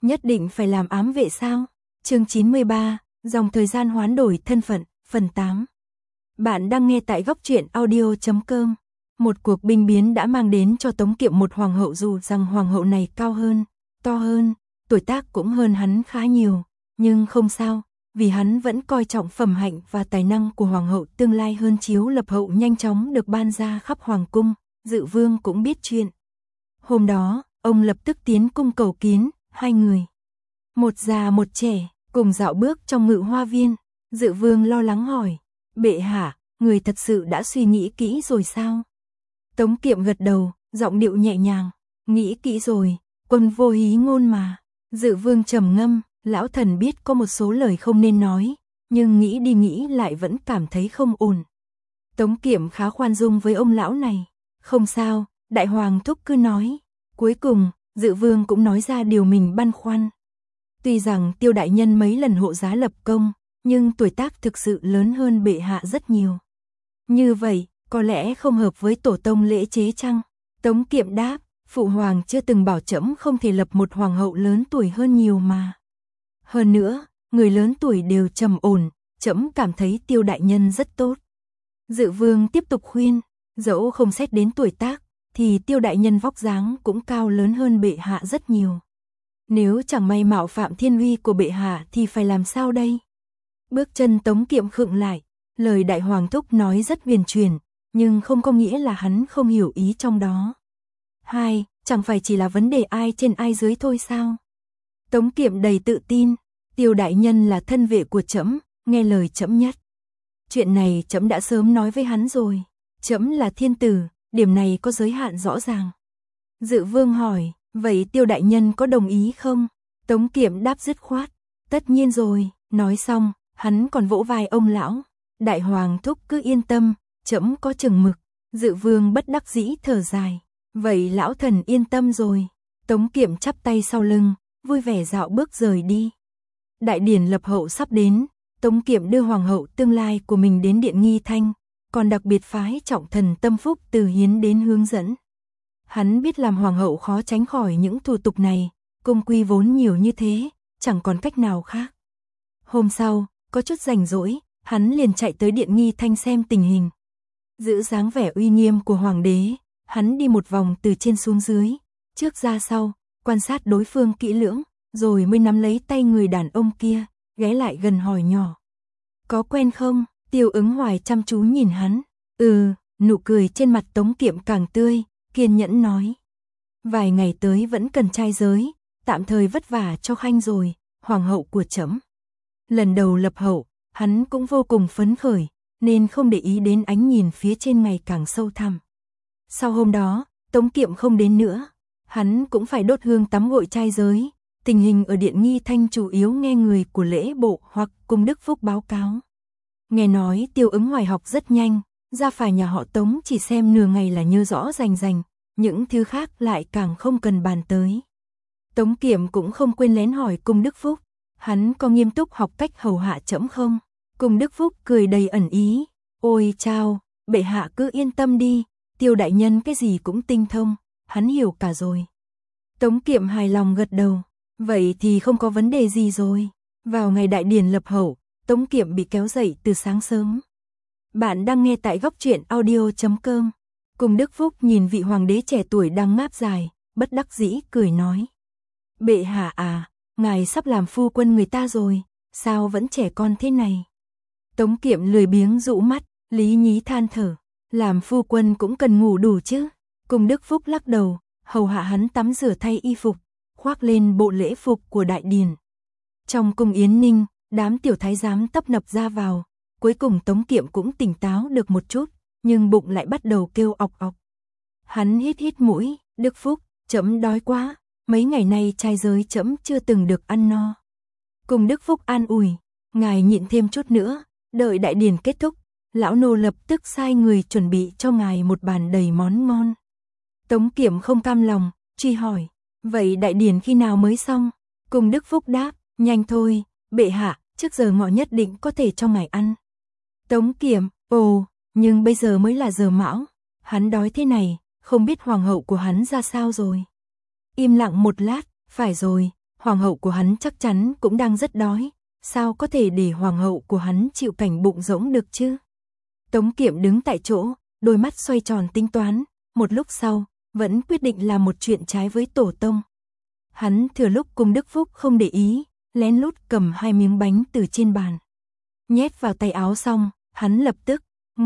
nhất định phải làm ám vệ sao? Chương 93, dòng thời gian hoán đổi thân phận, phần 8. Bạn đang nghe tại góc truyện audio.com. Một cuộc binh biến đã mang đến cho Tống Kiệm một hoàng hậu, dù rằng hoàng hậu này cao hơn, to hơn, tuổi tác cũng hơn hắn khá nhiều, nhưng không sao, vì hắn vẫn coi trọng phẩm hạnh và tài năng của hoàng hậu. Tương lai hơn chiếu lập hậu nhanh chóng được ban ra khắp hoàng cung. Dự Vương cũng biết chuyện. Hôm đó, ông lập tức tiến cung cầu kiến, hai người, một già một trẻ, cùng dạo bước trong Ngự Hoa Viên. Dự Vương lo lắng hỏi, bệ hạ, người thật sự đã suy nghĩ kỹ rồi sao? Tống Kiệm gật đầu, giọng điệu nhẹ nhàng, nghĩ kỹ rồi, quân vô hí ngôn mà. Dự Vương trầm ngâm, lão thần biết có một số lời không nên nói, nhưng nghĩ đi nghĩ lại vẫn cảm thấy không ổn. Tống Kiệm khá khoan dung với ông lão này, không sao, đại hoàng thúc cứ nói. Cuối cùng, Dự Vương cũng nói ra điều mình băn khoăn. Tuy rằng Tiêu đại nhân mấy lần hộ giá lập công, nhưng tuổi tác thực sự lớn hơn bệ hạ rất nhiều. Như vậy, có lẽ không hợp với tổ tông lễ chế chăng? Tống Kiệm đáp, phụ hoàng chưa từng bảo trẫm không thể lập một hoàng hậu lớn tuổi hơn nhiều mà. Hơn nữa, người lớn tuổi đều trầm ổn, trẫm cảm thấy Tiêu đại nhân rất tốt. Dự Vương tiếp tục khuyên, dẫu không xét đến tuổi tác, thì Tiêu đại nhân vóc dáng cũng cao lớn hơn bệ hạ rất nhiều. Nếu chẳng may mạo phạm thiên uy của bệ hạ thì phải làm sao đây? Bước chân Tống Kiệm khựng lại, lời đại hoàng thúc nói rất huyền chuyển, nhưng không có nghĩa là hắn không hiểu ý trong đó. Hai, chẳng phải chỉ là vấn đề ai trên ai dưới thôi sao? Tống Kiệm đầy tự tin, Tiêu đại nhân là thân vệ của trẫm, nghe lời trẫm nhất. Chuyện này trẫm đã sớm nói với hắn rồi, trẫm là thiên tử, điểm này có giới hạn rõ ràng. Dự Vương hỏi, vậy Tiêu đại nhân có đồng ý không? Tống Kiệm đáp dứt khoát, tất nhiên rồi. Nói xong, hắn còn vỗ vai ông lão, đại hoàng thúc cứ yên tâm, trẫm có chừng mực. Dự Vương bất đắc dĩ thở dài, vậy lão thần yên tâm rồi. Tống Kiệm chắp tay sau lưng, vui vẻ dạo bước rời đi. Đại điển lập hậu sắp đến, Tống Kiệm đưa hoàng hậu tương lai của mình đến điện nghi thanh, còn đặc biệt phái trọng thần Tâm Phúc từ Hiến đến hướng dẫn. Hắn biết làm hoàng hậu khó tránh khỏi những thủ tục này, cung quy vốn nhiều như thế, chẳng còn cách nào khác. Hôm sau, có chút rảnh rỗi, hắn liền chạy tới điện nghi thanh xem tình hình. Giữ dáng vẻ uy nghiêm của hoàng đế, hắn đi một vòng từ trên xuống dưới, trước ra sau, quan sát đối phương kỹ lưỡng, rồi mới nắm lấy tay người đàn ông kia, ghé lại gần hỏi nhỏ. Có quen không? Tiêu Ứng Hoài chăm chú nhìn hắn. Nụ cười trên mặt Tống Kiệm càng tươi, kiên nhẫn nói. Vài ngày tới vẫn cần trai giới, tạm thời vất vả cho khanh rồi, hoàng hậu của trẫm. Lần đầu lập hậu, hắn cũng vô cùng phấn khởi, nên không để ý đến ánh nhìn phía trên ngày càng sâu thẳm. Sau hôm đó, Tống Kiệm không đến nữa, hắn cũng phải đốt hương tắm gội trai giới. Tình hình ở điện nghi thanh chủ yếu nghe người của lễ bộ hoặc cung Đức Phúc báo cáo. Nghe nói Tiêu Ứng Hoài học rất nhanh, ra phải nhà họ Tống chỉ xem nửa ngày là nhớ rõ rành rành, những thứ khác lại càng không cần bàn tới. Tống Kiệm cũng không quên lén hỏi cung Đức Phúc, hắn có nghiêm túc học cách hầu hạ trẫm không? Cung Đức Phúc cười đầy ẩn ý, ôi chao, bệ hạ cứ yên tâm đi, Tiêu đại nhân cái gì cũng tinh thông, hắn hiểu cả rồi. Tống Kiệm hài lòng gật đầu, vậy thì không có vấn đề gì rồi. Vào ngày đại điển lập hậu, Tống Kiệm bị kéo dậy từ sáng sớm. Bạn đang nghe tại góc truyện audio.com. Cung Đức Phúc nhìn vị hoàng đế trẻ tuổi đang ngáp dài, bất đắc dĩ cười nói. Bệ hạ à, ngài sắp làm phu quân người ta rồi, sao vẫn trẻ con thế này? Tống Kiệm lười biếng dụ mắt, lý nhí than thở, làm phu quân cũng cần ngủ đủ chứ. Cung Đức Phúc lắc đầu, hầu hạ hắn tắm rửa thay y phục, khoác lên bộ lễ phục của đại điển. Trong cung Yến Ninh, đám tiểu thái giám tấp nập ra vào, cuối cùng Tống Kiệm cũng tỉnh táo được một chút, nhưng bụng lại bắt đầu kêu ọc ọc. Hắn hít hít mũi, Đức Phúc, trẫm đói quá, mấy ngày nay trai giới trẫm chưa từng được ăn no. Cùng Đức Phúc an ủi, ngài nhịn thêm chút nữa, đợi đại điển kết thúc, lão nô lập tức sai người chuẩn bị cho ngài một bàn đầy món ngon. Tống Kiệm không cam lòng, truy hỏi, vậy đại điển khi nào mới xong? Cùng Đức Phúc đáp, nhanh thôi, bệ hạ, trước giờ ngọ nhất định có thể cho ngài ăn. Tống Kiệm, nhưng bây giờ mới là giờ mão, hắn đói thế này, không biết hoàng hậu của hắn ra sao rồi. Im lặng một lát, phải rồi, hoàng hậu của hắn chắc chắn cũng đang rất đói, sao có thể để hoàng hậu của hắn chịu cảnh bụng rỗng được chứ? Tống Kiệm đứng tại chỗ, đôi mắt xoay tròn tính toán, một lúc sau, vẫn quyết định làm một chuyện trái với tổ tông. Hắn thừa lúc Cung Đức Phúc không để ý, lén lút cầm 2 miếng bánh từ trên bàn. Nhét vào tay áo xong, hắn lập tức,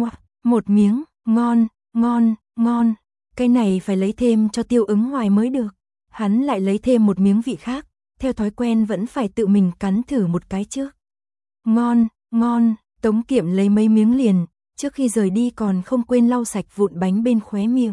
một miếng, ngon, ngon, ngon, cái này phải lấy thêm cho Tiêu Ứng Hoài mới được. Hắn lại lấy thêm một miếng vị khác, theo thói quen vẫn phải tự mình cắn thử một cái trước. Ngon, ngon, Tống Kiệm lấy mấy miếng liền, trước khi rời đi còn không quên lau sạch vụn bánh bên khóe miệng.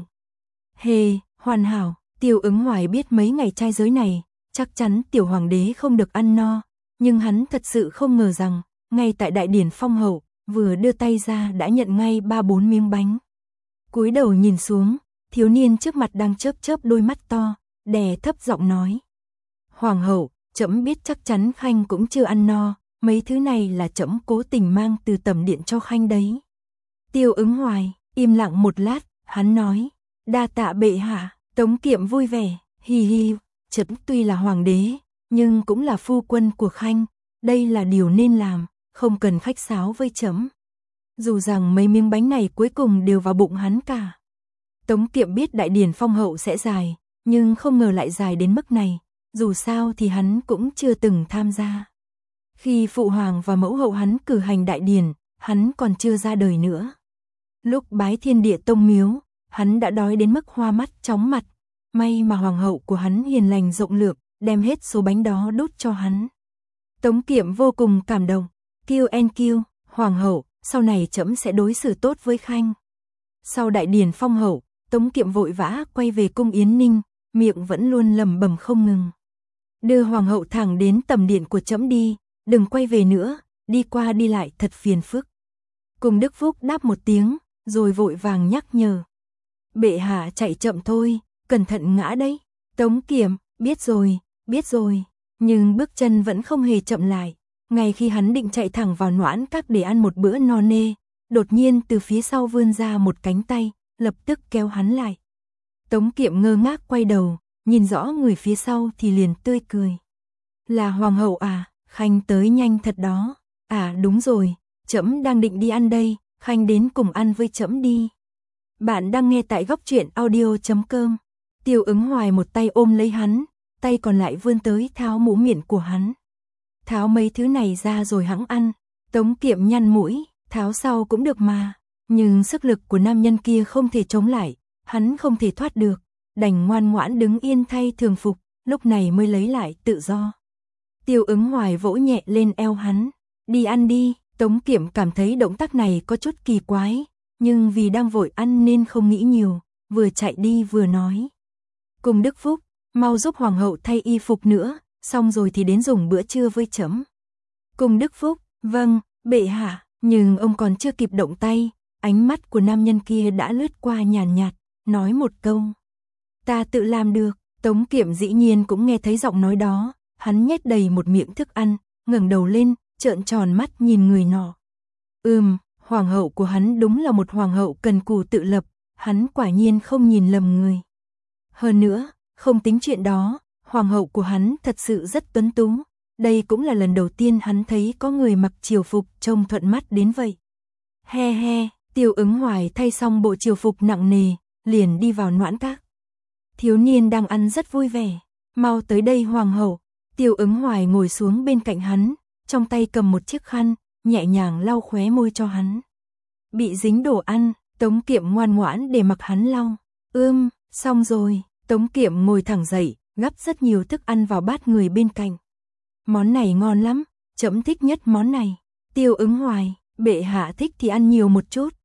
Hề, hoàn hảo, Tiêu Ứng Hoài biết mấy ngày trai giới này, chắc chắn tiểu hoàng đế không được ăn no, nhưng hắn thật sự không ngờ rằng, ngay tại đại điển phong hậu, vừa đưa tay ra đã nhận ngay 3-4 miếng bánh. Cúi đầu nhìn xuống, thiếu niên trước mặt đang chớp chớp đôi mắt to, đè thấp giọng nói. Hoàng hậu, trẫm biết chắc chắn Khanh cũng chưa ăn no, mấy thứ này là trẫm cố tình mang từ tẩm điện cho Khanh đấy. Tiêu Ứng Hoài, im lặng một lát, hắn nói, đa tạ bệ hạ. Tống Kiệm vui vẻ, hi hi, trẫm tuy là hoàng đế, nhưng cũng là phu quân của Khanh, đây là điều nên làm, không cần khách sáo với trẫm. Dù rằng mấy miếng bánh này cuối cùng đều vào bụng hắn cả. Tống Kiệm biết đại điển phong hậu sẽ dài, nhưng không ngờ lại dài đến mức này, dù sao thì hắn cũng chưa từng tham gia. Khi phụ hoàng và mẫu hậu hắn cử hành đại điển, hắn còn chưa ra đời nữa. Lúc bái Thiên Địa Tông miếu, hắn đã đói đến mức hoa mắt chóng mặt, may mà hoàng hậu của hắn hiền lành rộng lượng, đem hết số bánh đó đút cho hắn. Tống Kiệm vô cùng cảm động, kiêu, hoàng hậu, sau này trẫm sẽ đối xử tốt với Khanh. Sau đại điển phong hậu, Tống Kiệm vội vã quay về cung Yến Ninh, miệng vẫn luôn lẩm bẩm không ngừng. Đưa hoàng hậu thẳng đến tầm điện của trẫm đi, đừng quay về nữa, đi qua đi lại thật phiền phức. Cung Đức Phúc đáp một tiếng, rồi vội vàng nhắc nhở. Bệ hạ chạy chậm thôi, cẩn thận ngã đấy. Tống Kiệm, biết rồi, nhưng bước chân vẫn không hề chậm lại. Ngay khi hắn định chạy thẳng vào Noãn Các để ăn một bữa no nê, đột nhiên từ phía sau vươn ra một cánh tay, lập tức kéo hắn lại. Tống Kiệm ngơ ngác quay đầu, nhìn rõ người phía sau thì liền tươi cười. Là hoàng hậu à, Khanh tới nhanh thật đó. À đúng rồi, trẫm đang định đi ăn đây, Khanh đến cùng ăn với trẫm đi. Bạn đang nghe tại góc truyện audio.com. Tiêu Ứng Hoài một tay ôm lấy hắn, tay còn lại vươn tới tháo mũ miệng của hắn. Tháo mấy thứ này ra rồi hẵng ăn. Tống Kiệm nhăn mũi, tháo sau cũng được mà. Nhưng sức lực của nam nhân kia không thể chống lại, hắn không thể thoát được, đành ngoan ngoãn đứng yên thay thường phục, lúc này mới lấy lại tự do. Tiêu Ứng Hoài vỗ nhẹ lên eo hắn, đi ăn đi. Tống Kiệm cảm thấy động tác này có chút kỳ quái, nhưng vì đang vội ăn nên không nghĩ nhiều, vừa chạy đi vừa nói. Cung Đức Phúc, mau giúp hoàng hậu thay y phục nữa, xong rồi thì đến dùng bữa trưa với trẫm. Cung Đức Phúc, vâng, bệ hạ, nhưng ông còn chưa kịp động tay, ánh mắt của nam nhân kia đã lướt qua nhàn nhạt, nói một câu. Ta tự làm được. Tống Kiệm dĩ nhiên cũng nghe thấy giọng nói đó, hắn nhét đầy một miệng thức ăn, ngẩng đầu lên, trợn tròn mắt nhìn người nọ. Hoàng hậu của hắn đúng là một hoàng hậu cần cù tự lập, hắn quả nhiên không nhìn lầm người. Hơn nữa, không tính chuyện đó, hoàng hậu của hắn thật sự rất tuấn tú, đây cũng là lần đầu tiên hắn thấy có người mặc triều phục trông thuận mắt đến vậy. He he, Tiêu Ứng Hoài thay xong bộ triều phục nặng nề, liền đi vào Noãn Các. Thiếu niên đang ăn rất vui vẻ, mau tới đây hoàng hậu. Tiêu Ứng Hoài ngồi xuống bên cạnh hắn, trong tay cầm một chiếc khăn, nhẹ nhàng lau khóe môi cho hắn. Bị dính đồ ăn, Tống Kiệm ngoan ngoãn để mặc hắn lau. Xong rồi. Tống Kiệm ngồi thẳng dậy, gắp rất nhiều thức ăn vào bát người bên cạnh. Món này ngon lắm, trẫm thích nhất món này. Tiêu Ứng Hoài, bệ hạ thích thì ăn nhiều một chút.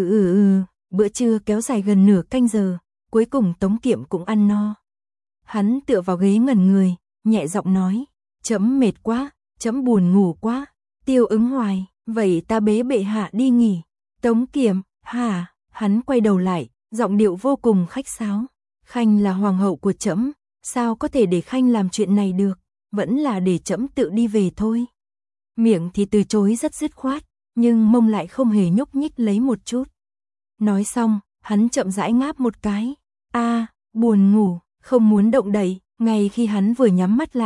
Bữa trưa kéo dài gần nửa canh giờ, cuối cùng Tống Kiệm cũng ăn no. Hắn tựa vào ghế ngẩn người, nhẹ giọng nói, trẫm mệt quá, trẫm buồn ngủ quá. Tiêu Ứng Hoài, vậy ta bế bệ hạ đi nghỉ. Tống Kiệm, hả? Hắn quay đầu lại, giọng điệu vô cùng khách sáo. Khanh là hoàng hậu của trẫm, sao có thể để Khanh làm chuyện này được, vẫn là để trẫm tự đi về thôi. Miệng thì từ chối rất dứt khoát, nhưng mông lại không hề nhúc nhích lấy một chút. Nói xong, hắn chậm rãi ngáp một cái. Buồn ngủ, không muốn động đậy. Ngay khi hắn vừa nhắm mắt lại,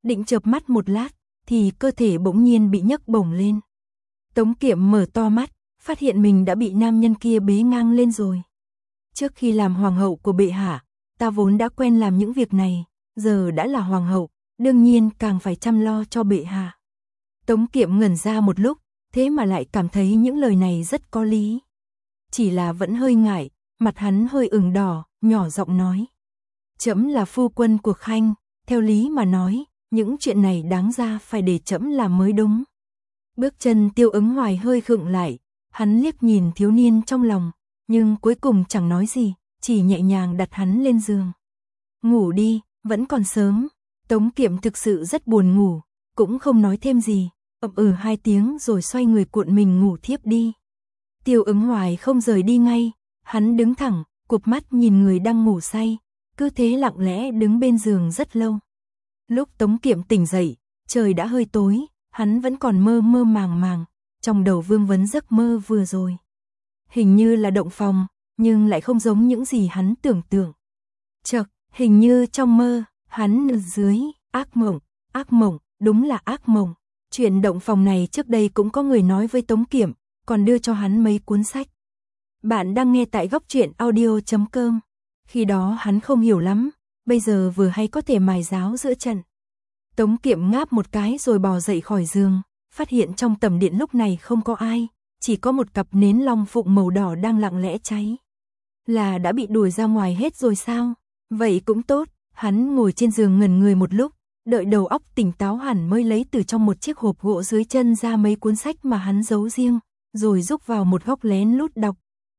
định chợp mắt một lát, thì cơ thể bỗng nhiên bị nhấc bổng lên. Tống Kiệm mở to mắt, phát hiện mình đã bị nam nhân kia bế ngang lên rồi. Trước khi làm hoàng hậu của bệ hạ, ta vốn đã quen làm những việc này, giờ đã là hoàng hậu, đương nhiên càng phải chăm lo cho bệ hạ. Tống Kiệm ngẩn ra một lúc, thế mà lại cảm thấy những lời này rất có lý. Chỉ là vẫn hơi ngại, mặt hắn hơi ửng đỏ, nhỏ giọng nói. Trẫm là phu quân của Khanh, theo lý mà nói, những chuyện này đáng ra phải để trẫm làm mới đúng. Bước chân Tiêu Ứng Hoài hơi khựng lại, hắn liếc nhìn thiếu niên trong lòng, nhưng cuối cùng chẳng nói gì, chỉ nhẹ nhàng đặt hắn lên giường. Ngủ đi, vẫn còn sớm. Tống Kiệm thực sự rất buồn ngủ, cũng không nói thêm gì, hai tiếng rồi xoay người cuộn mình ngủ thiếp đi. Tiêu Ứng Hoài không rời đi ngay, hắn đứng thẳng, cụp mắt nhìn người đang ngủ say, cứ thế lặng lẽ đứng bên giường rất lâu. Lúc Tống Kiệm tỉnh dậy, trời đã hơi tối, hắn vẫn còn mơ mơ màng màng, trong đầu vương vấn giấc mơ vừa rồi. Hình như là động phòng, nhưng lại không giống những gì hắn tưởng tượng. Chợt, hình như trong mơ, hắn ở dưới, ác mộng, đúng là ác mộng. Chuyện động phòng này trước đây cũng có người nói với Tống Kiệm, còn đưa cho hắn mấy cuốn sách. Bạn đang nghe tại Góc Truyện Audio.com. Khi đó hắn không hiểu lắm, bây giờ vừa hay có thể mài giáo giữa trận. Tống Kiệm ngáp một cái rồi bò dậy khỏi giường, phát hiện trong tầm điện lúc này không có ai, chỉ có một cặp nến long phụng màu đỏ đang lặng lẽ cháy. Là đã bị đuổi ra ngoài hết rồi sao? Vậy cũng tốt, hắn ngồi trên giường ngẩn người một lúc, đợi đầu óc tỉnh táo hẳn mới lấy từ trong một chiếc hộp gỗ dưới chân ra mấy cuốn sách mà hắn giấu riêng, rồi rúc vào một góc lén lút đọc.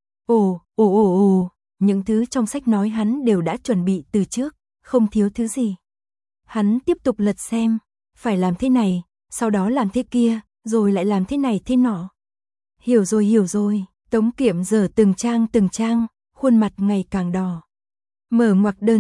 Ồ, những thứ trong sách nói hắn đều đã chuẩn bị từ trước, không thiếu thứ gì. Hắn tiếp tục lật xem, phải làm thế này, sau đó làm thế kia, rồi lại làm thế này thế nọ. Hiểu rồi, Tống Kiệm giở từng trang, khuôn mặt ngày càng đỏ. Mở ngoặc đơn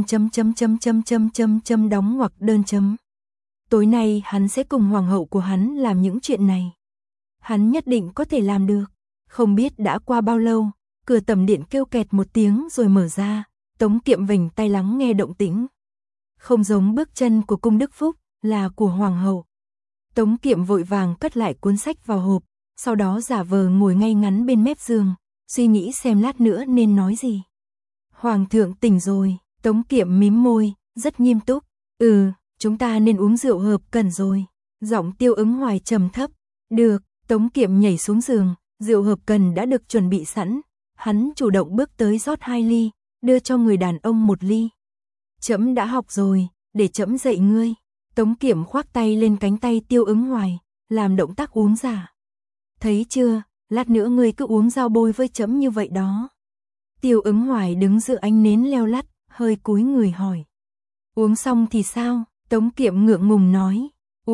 đóng ngoặc đơn chấm. Tối nay hắn sẽ cùng hoàng hậu của hắn làm những chuyện này. Hắn nhất định có thể làm được. Không biết đã qua bao lâu, cửa tầm điện kêu kẹt một tiếng rồi mở ra, Tống Kiệm vểnh tay lắng nghe động tĩnh. Không giống bước chân của cung Đức Phúc, là của hoàng hậu. Tống Kiệm vội vàng cất lại cuốn sách vào hộp, sau đó giả vờ ngồi ngay ngắn bên mép giường, suy nghĩ xem lát nữa nên nói gì. Hoàng thượng tỉnh rồi, Tống Kiệm mím môi, rất nghiêm túc. Chúng ta nên uống rượu hợp cần rồi. Giọng Tiêu Ứng Hoài trầm thấp. Được, Tống Kiệm nhảy xuống giường, rượu hợp cần đã được chuẩn bị sẵn. Hắn chủ động bước tới rót 2 ly, đưa cho người đàn ông 1 ly. Trẫm đã học rồi, để trẫm dạy ngươi. Tống Kiệm khoác tay lên cánh tay Tiêu Ứng Hoài, làm động tác uống giả. Thấy chưa, lát nữa ngươi cứ uống giao bôi với trẫm như vậy đó. Tiêu Ứng Hoài đứng giữa ánh nến leo lắt, hơi cúi người hỏi. Uống xong thì sao? Tống Kiệm ngượng ngùng nói.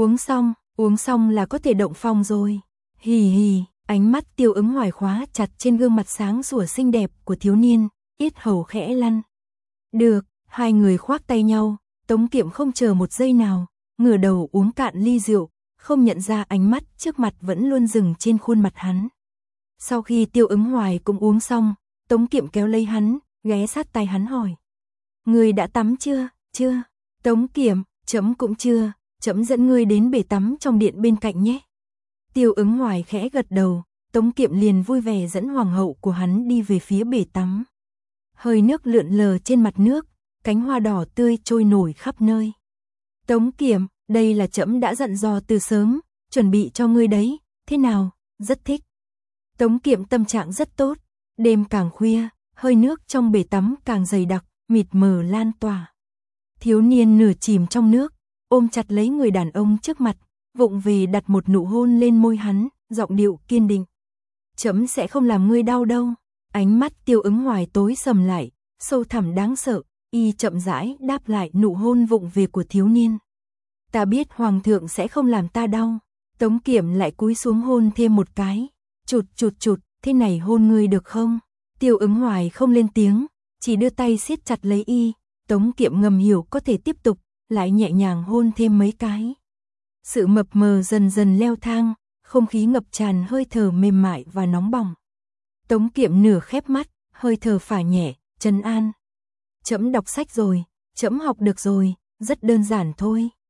Uống xong là có thể động phòng rồi. Hì, ánh mắt Tiêu Ứng Hoài khóa chặt trên gương mặt sáng sủa xinh đẹp của thiếu niên, yết hầu khẽ lăn. Được, hai người khoác tay nhau, Tống Kiệm không chờ một giây nào, ngửa đầu uống cạn ly rượu, không nhận ra ánh mắt trước mặt vẫn luôn dừng trên khuôn mặt hắn. Sau khi Tiêu Ứng Hoài cũng uống xong, Tống Kiệm kéo lấy hắn, ghé sát tai hắn hỏi. Ngươi đã tắm chưa? Chưa. Tống Kiệm, trẫm cũng chưa, trẫm dẫn ngươi đến bể tắm trong điện bên cạnh nhé. Tiêu Ứng Hoài khẽ gật đầu, Tống Kiệm liền vui vẻ dẫn hoàng hậu của hắn đi về phía bể tắm. Hơi nước lượn lờ trên mặt nước, cánh hoa đỏ tươi trôi nổi khắp nơi. Tống Kiệm, đây là trẫm đã dặn dò từ sớm, chuẩn bị cho ngươi đấy, thế nào, rất thích. Tống Kiệm tâm trạng rất tốt, đêm càng khuya, hơi nước trong bể tắm càng dày đặc, mịt mờ lan tỏa. Thiếu niên nửa chìm trong nước, ôm chặt lấy người đàn ông trước mặt, vụng về đặt một nụ hôn lên môi hắn, giọng điệu kiên định. Trẫm sẽ không làm ngươi đau đâu. Ánh mắt Tiêu Ứng Hoài tối sầm lại, sâu thẳm đáng sợ, y chậm rãi đáp lại nụ hôn vụng về của thiếu niên. Ta biết hoàng thượng sẽ không làm ta đau. Tống Kiệm lại cúi xuống hôn thêm một cái. Chụt, thế này hôn ngươi được không? Tiêu Ứng Hoài không lên tiếng, chỉ đưa tay siết chặt lấy y. Tống Kiệm ngầm hiểu có thể tiếp tục, lại nhẹ nhàng hôn thêm mấy cái. Sự mập mờ dần dần leo thang, không khí ngập tràn hơi thở mềm mại và nóng bỏng. Tống Kiệm nửa khép mắt, hơi thở phả nhẹ, trấn an. Trẫm đọc sách rồi, trẫm học được rồi, rất đơn giản thôi.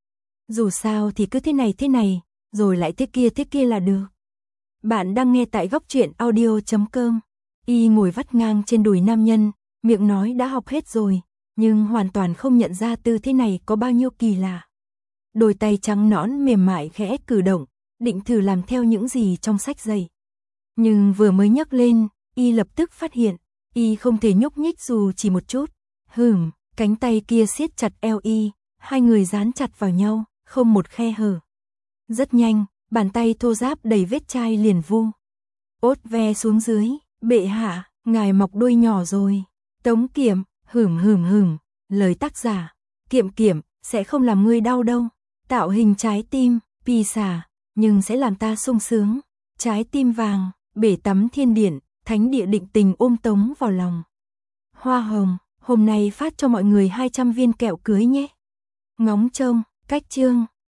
Dù sao thì cứ thế này, rồi lại thế kia là được. Bạn đang nghe tại góc truyện audio.com. Y ngồi vắt ngang trên đùi nam nhân, miệng nói đã học hết rồi, nhưng hoàn toàn không nhận ra tư thế này có bao nhiêu kỳ lạ. Đôi tay trắng nõn mềm mại khẽ cử động, định thử làm theo những gì trong sách dạy. Nhưng vừa mới nhấc lên, Y lập tức phát hiện, Y không thể nhúc nhích dù chỉ một chút. Cánh tay kia siết chặt eo Y, hai người dán chặt vào nhau, không một khe hở. Rất nhanh, bàn tay thô ráp đầy vết chai liền vu ốt ve xuống dưới. Bệ hạ, ngài mọc đuôi nhỏ rồi. Tống Kiệm, lời tác giả, Kiệm, sẽ không làm ngươi đau đâu. Tạo hình trái tim, pi xà, nhưng sẽ làm ta sung sướng. Trái tim vàng, bể tắm thiên điện, thánh địa định tình ôm Tống vào lòng. Hoa hồng, hôm nay phát cho mọi người 200 viên kẹo cưới nhé. Ngóng trông, cách chương.